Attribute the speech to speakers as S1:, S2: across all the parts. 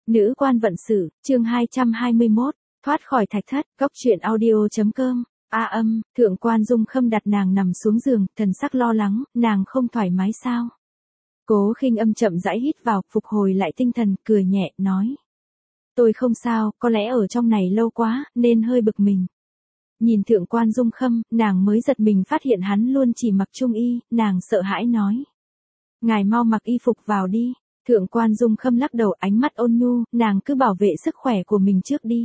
S1: Nữ quan vận sự, chương 221, thoát khỏi thạch thất, góc truyện audio.com. Thượng quan Dung Khâm đặt nàng nằm xuống giường, thần sắc lo lắng, nàng không thoải mái sao? Cố Khinh Âm chậm rãi hít vào, phục hồi lại tinh thần, cười nhẹ, nói. Tôi không sao, có lẽ ở trong này lâu quá, nên hơi bực mình. Nhìn Thượng quan Dung Khâm, nàng mới giật mình phát hiện hắn luôn chỉ mặc trung y, nàng sợ hãi nói. Ngài mau mặc y phục vào đi. Thượng quan Dung Khâm lắc đầu, ánh mắt ôn nhu, nàng cứ bảo vệ sức khỏe của mình trước đi.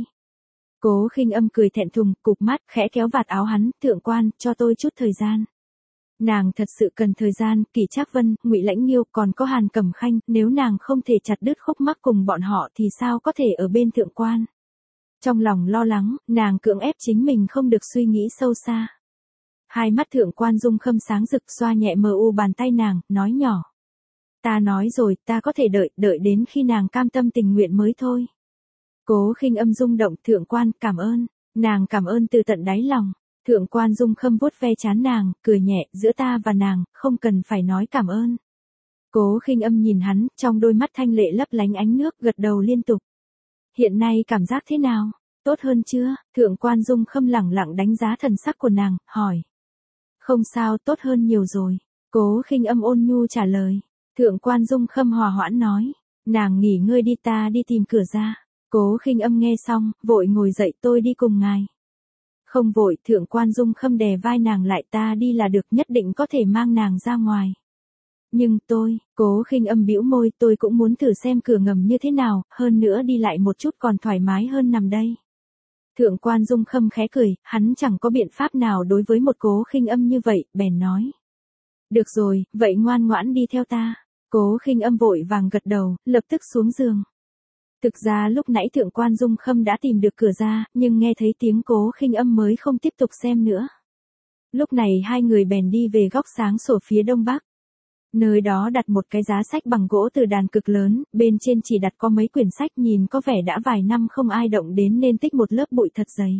S1: Cố Khinh Âm cười thẹn thùng, cụp mắt, khẽ kéo vạt áo hắn, thượng quan, cho tôi chút thời gian. Nàng thật sự cần thời gian, Kỷ Trác Vân, Ngụy Lãnh Nghiêu, còn có Hàn Cẩm Khanh, nếu nàng không thể chặt đứt khúc mắc cùng bọn họ thì sao có thể ở bên thượng quan. Trong lòng lo lắng, nàng cưỡng ép chính mình không được suy nghĩ sâu xa. Hai mắt Thượng quan Dung Khâm sáng rực, xoa nhẹ mờ u bàn tay nàng, nói nhỏ. Ta nói rồi, ta có thể đợi đến khi nàng cam tâm tình nguyện mới thôi. Cố Khinh Âm rung động, thượng quan, cảm ơn. Nàng cảm ơn từ tận đáy lòng. Thượng quan Dung Khâm vuốt ve trán nàng, cười nhẹ, giữa ta và nàng, không cần phải nói cảm ơn. Cố Khinh Âm nhìn hắn, trong đôi mắt thanh lệ lấp lánh ánh nước, gật đầu liên tục. Hiện nay cảm giác thế nào? Tốt hơn chưa? Thượng quan Dung Khâm lẳng lặng đánh giá thần sắc của nàng, hỏi. Không sao, tốt hơn nhiều rồi. Cố Khinh Âm ôn nhu trả lời. Thượng quan Dung Khâm hòa hoãn nói. Nàng nghỉ ngơi đi, ta đi tìm cửa ra. Cố Khinh Âm nghe xong, vội ngồi dậy, tôi đi cùng ngài. Không vội, Thượng quan Dung Khâm đè vai nàng lại, ta đi là được, nhất định có thể mang nàng ra ngoài. Nhưng Cố Khinh Âm bĩu môi, tôi cũng muốn thử xem cửa ngầm như thế nào, hơn nữa đi lại một chút còn thoải mái hơn nằm đây. Thượng quan Dung Khâm khẽ cười, hắn chẳng có biện pháp nào đối với một Cố Khinh Âm như vậy, bèn nói. Được rồi, vậy ngoan ngoãn đi theo ta. Cố Khinh Âm vội vàng gật đầu, lập tức xuống giường. Thực ra lúc nãy Thượng quan Dung Khâm đã tìm được cửa ra, nhưng nghe thấy tiếng Cố Khinh Âm mới không tiếp tục xem nữa. Lúc này hai người bèn đi về góc sáng sổ phía đông bắc. Nơi đó đặt một cái giá sách bằng gỗ từ đàn cực lớn, bên trên chỉ đặt có mấy quyển sách, nhìn có vẻ đã vài năm không ai động đến nên tích một lớp bụi thật dày.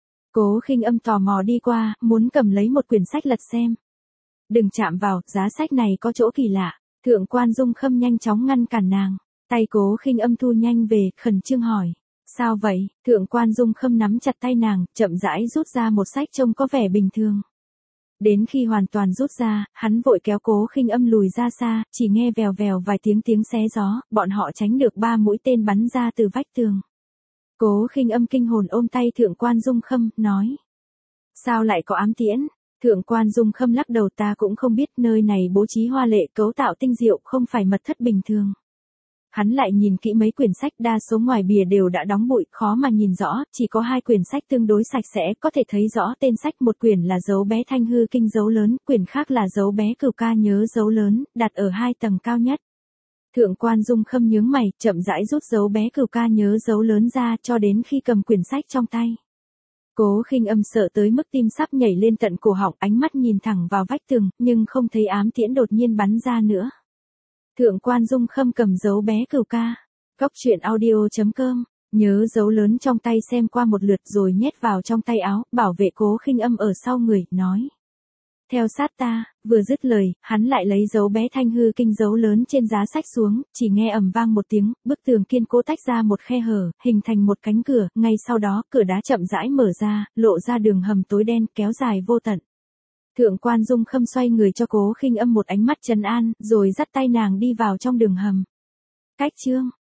S1: Cố Khinh Âm tò mò đi qua, muốn cầm lấy một quyển sách lật xem. Đừng chạm vào, giá sách này có chỗ kỳ lạ. Thượng quan Dung Khâm nhanh chóng ngăn cản nàng. Tay Cố Khinh Âm thu nhanh về, khẩn trương hỏi. Sao vậy? Thượng quan Dung Khâm nắm chặt tay nàng, chậm rãi rút ra một sách trông có vẻ bình thường. Đến khi hoàn toàn rút ra, hắn vội kéo Cố Khinh Âm lùi ra xa, chỉ nghe vèo vèo vài tiếng xé gió, bọn họ tránh được 3 mũi tên bắn ra từ vách tường. Cố Khinh Âm kinh hồn ôm tay Thượng quan Dung Khâm, nói. Sao lại có ám tiễn? Thượng quan Dung Khâm lắc đầu, ta cũng không biết, nơi này bố trí hoa lệ, cấu tạo tinh diệu, không phải mật thất bình thường. Hắn lại nhìn kỹ mấy quyển sách, đa số ngoài bìa đều đã đóng bụi, khó mà nhìn rõ, chỉ có 2 quyển sách tương đối sạch sẽ, có thể thấy rõ tên sách, một quyển là Dấu bé Thanh Hư Kinh dấu lớn, quyển khác là Dấu bé Cửu Ca Nhớ dấu lớn, đặt ở 2 tầng cao nhất. Thượng quan Dung Khâm nhướng mày, chậm rãi rút Dấu bé Cửu Ca Nhớ dấu lớn ra, cho đến khi cầm quyển sách trong tay. Cố Khinh Âm sợ tới mức tim sắp nhảy lên tận cổ họng, ánh mắt nhìn thẳng vào vách tường, nhưng không thấy ám tiễn đột nhiên bắn ra nữa. Thượng quan Dung Khâm cầm Dấu bé Cửu Ca. Góc truyện audio.com. Nhớ dấu lớn trong tay xem qua một lượt rồi nhét vào trong tay áo, bảo vệ Cố Khinh Âm ở sau người, nói. Theo sát ta. Vừa dứt lời, hắn lại lấy Dấu bé Thanh Hư Kinh dấu lớn trên giá sách xuống, chỉ nghe ầm vang một tiếng, bức tường kiên cố tách ra một khe hở, hình thành một cánh cửa, ngay sau đó, cửa đá chậm rãi mở ra, lộ ra đường hầm tối đen, kéo dài vô tận. Thượng quan Dung Khâm xoay người cho Cố Khinh Âm một ánh mắt trấn an, rồi dắt tay nàng đi vào trong đường hầm. Cách chương